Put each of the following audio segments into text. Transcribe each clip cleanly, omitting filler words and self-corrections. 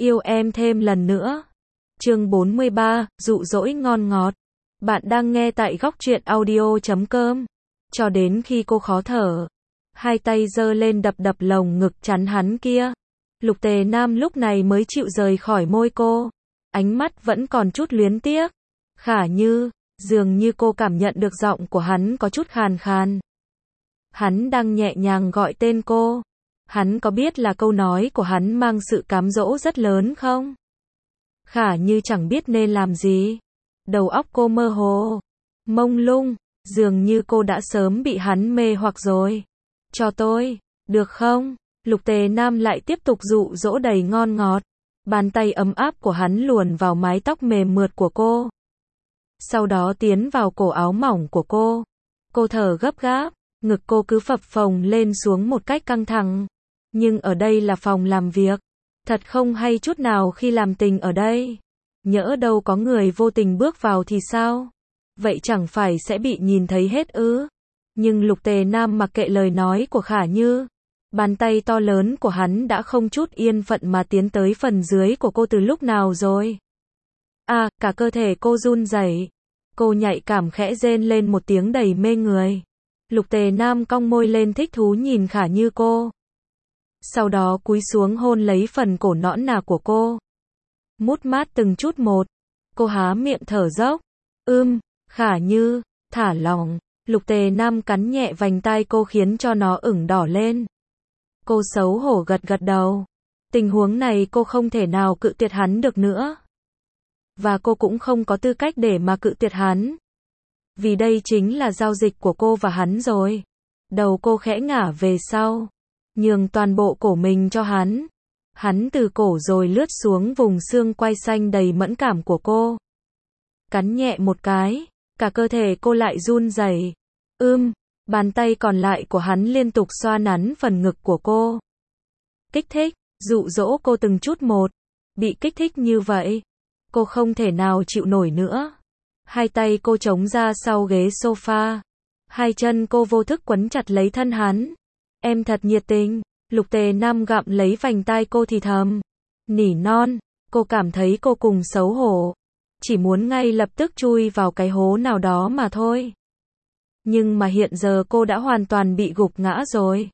yêu em thêm lần nữa. Chương 43, dụ dỗ ngon ngọt. Bạn đang nghe tại góc truyện audio.com. Cho đến khi cô khó thở, hai tay giơ lên đập đập lồng ngực chắn hắn kia. Lục Tề Nam lúc này mới chịu rời khỏi môi cô. Ánh mắt vẫn còn chút luyến tiếc. Khả Như, dường như cô cảm nhận được giọng của hắn có chút khàn khàn. Hắn đang nhẹ nhàng gọi tên cô. Hắn có biết là câu nói của hắn mang sự cám dỗ rất lớn không? Khả Như chẳng biết nên làm gì. Đầu óc cô mơ hồ, mông lung, dường như cô đã sớm bị hắn mê hoặc rồi. Cho tôi, được không? Lục Tề Nam lại tiếp tục dụ dỗ đầy ngon ngọt. Bàn tay ấm áp của hắn luồn vào mái tóc mềm mượt của cô. Sau đó tiến vào cổ áo mỏng của cô. Cô thở gấp gáp, ngực cô cứ phập phồng lên xuống một cách căng thẳng. Nhưng ở đây là phòng làm việc. Thật không hay chút nào khi làm tình ở đây. Nhỡ đâu có người vô tình bước vào thì sao? Vậy chẳng phải sẽ bị nhìn thấy hết ư? Nhưng Lục Tề Nam mặc kệ lời nói của Khả Như. Bàn tay to lớn của hắn đã không chút yên phận mà tiến tới phần dưới của cô từ lúc nào rồi. Cả cơ thể cô run rẩy. Cô nhạy cảm khẽ rên lên một tiếng đầy mê người. Lục Tề Nam cong môi lên thích thú nhìn Khả Như cô. Sau đó cúi xuống hôn lấy phần cổ nõn nà của cô. Mút mát từng chút một. Cô há miệng thở dốc. Khả Như, thả lỏng. Lục Tề Nam cắn nhẹ vành tai cô khiến cho nó ửng đỏ lên. Cô xấu hổ gật gật đầu. Tình huống này cô không thể nào cự tuyệt hắn được nữa. Và cô cũng không có tư cách để mà cự tuyệt hắn. Vì đây chính là giao dịch của cô và hắn rồi. Đầu cô khẽ ngả về sau. Nhường toàn bộ cổ mình cho hắn. Hắn từ cổ rồi lướt xuống vùng xương quai xanh đầy mẫn cảm của cô. Cắn nhẹ một cái, cả cơ thể cô lại run rẩy. Bàn tay còn lại của hắn liên tục xoa nắn phần ngực của cô. Kích thích, dụ dỗ cô từng chút một. Bị kích thích như vậy, cô không thể nào chịu nổi nữa. Hai tay cô chống ra sau ghế sofa. Hai chân cô vô thức quấn chặt lấy thân hắn. Em thật nhiệt tình. Lục Tề Nam gặm lấy vành tai cô thì thầm. Nỉ non, cô cảm thấy cô cùng xấu hổ. Chỉ muốn ngay lập tức chui vào cái hố nào đó mà thôi. Nhưng mà hiện giờ cô đã hoàn toàn bị gục ngã rồi.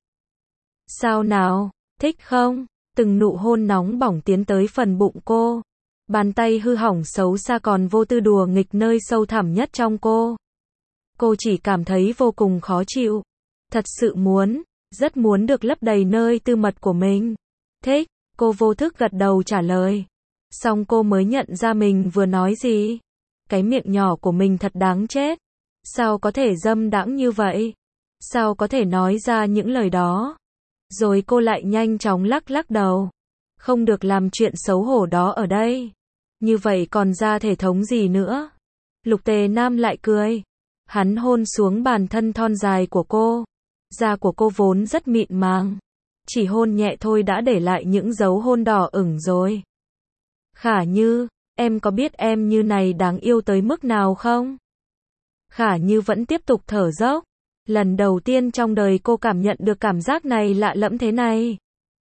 Sao nào, thích không? Từng nụ hôn nóng bỏng tiến tới phần bụng cô. Bàn tay hư hỏng xấu xa còn vô tư đùa nghịch nơi sâu thẳm nhất trong cô. Cô chỉ cảm thấy vô cùng khó chịu. Thật sự muốn, rất muốn được lấp đầy nơi tư mật của mình. Thích, cô vô thức gật đầu trả lời. Xong cô mới nhận ra mình vừa nói gì. Cái miệng nhỏ của mình thật đáng chết. Sao có thể dâm đãng như vậy? Sao có thể nói ra những lời đó? Rồi cô lại nhanh chóng lắc lắc đầu. Không được làm chuyện xấu hổ đó ở đây. Như vậy còn ra thể thống gì nữa? Lục Tề Nam lại cười. Hắn hôn xuống bàn thân thon dài của cô. Da của cô vốn rất mịn màng. Chỉ hôn nhẹ thôi đã để lại những dấu hôn đỏ ửng rồi. Khả Như, em có biết em như này đáng yêu tới mức nào không? Khả Như vẫn tiếp tục thở dốc. Lần đầu tiên trong đời cô cảm nhận được cảm giác này lạ lẫm thế này.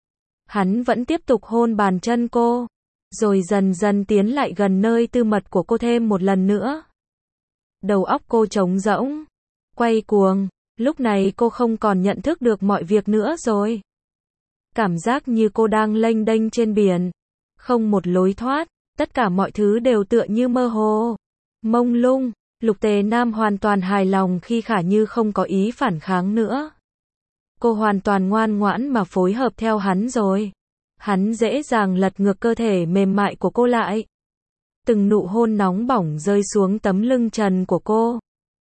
Hắn vẫn tiếp tục hôn bàn chân cô. Rồi dần dần tiến lại gần nơi tư mật của cô thêm một lần nữa. Đầu óc cô trống rỗng, quay cuồng. Lúc này cô không còn nhận thức được mọi việc nữa rồi. Cảm giác như cô đang lênh đênh trên biển. Không một lối thoát. Tất cả mọi thứ đều tựa như mơ hồ, mông lung. Lục Tề Nam hoàn toàn hài lòng khi Khả Như không có ý phản kháng nữa. Cô hoàn toàn ngoan ngoãn mà phối hợp theo hắn rồi. Hắn dễ dàng lật ngược cơ thể mềm mại của cô lại. Từng nụ hôn nóng bỏng rơi xuống tấm lưng trần của cô.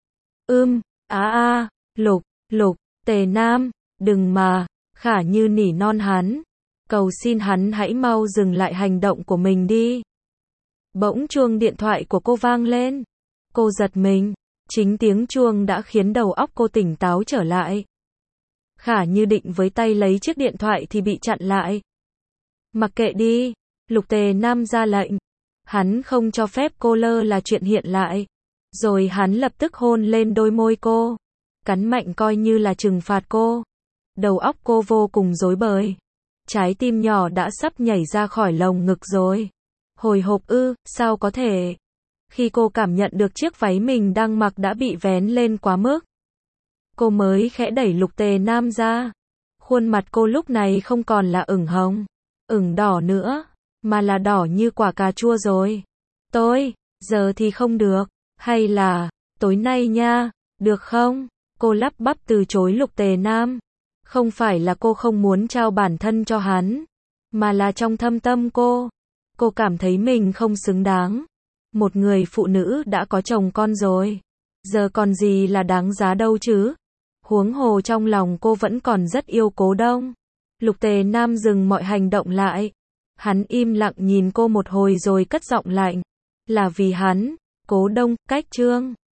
Lục Tề Nam, đừng mà. Khả Như nỉ non hắn. Cầu xin hắn hãy mau dừng lại hành động của mình đi. Bỗng chuông điện thoại của cô vang lên. Cô giật mình. Chính tiếng chuông đã khiến đầu óc cô tỉnh táo trở lại. Khả Như định với tay lấy chiếc điện thoại thì bị chặn lại. Mặc kệ đi. Lục Tề Nam ra lệnh. Hắn không cho phép cô lơ là chuyện hiện lại. Rồi hắn lập tức hôn lên đôi môi cô. Cắn mạnh coi như là trừng phạt cô. Đầu óc cô vô cùng rối bời. trái tim nhỏ đã sắp nhảy ra khỏi lồng ngực rồi. Hồi hộp sao có thể? Khi cô cảm nhận được chiếc váy mình đang mặc đã bị vén lên quá mức, cô mới khẽ đẩy Lục Tề Nam ra. Khuôn mặt cô lúc này không còn là ửng hồng, ửng đỏ nữa, mà là đỏ như quả cà chua rồi. Giờ thì không được, hay là, tối nay nha, được không? Cô lắp bắp từ chối Lục Tề Nam. Không phải là cô không muốn trao bản thân cho hắn, mà là trong thâm tâm cô cảm thấy mình không xứng đáng. Một người phụ nữ đã có chồng con rồi, giờ còn gì là đáng giá đâu chứ? Huống hồ trong lòng cô vẫn còn rất yêu Cố Đông. Lục Tề Nam dừng mọi hành động lại. Hắn im lặng nhìn cô một hồi rồi cất giọng lạnh. Là vì hắn, Cố Đông, cách Trương.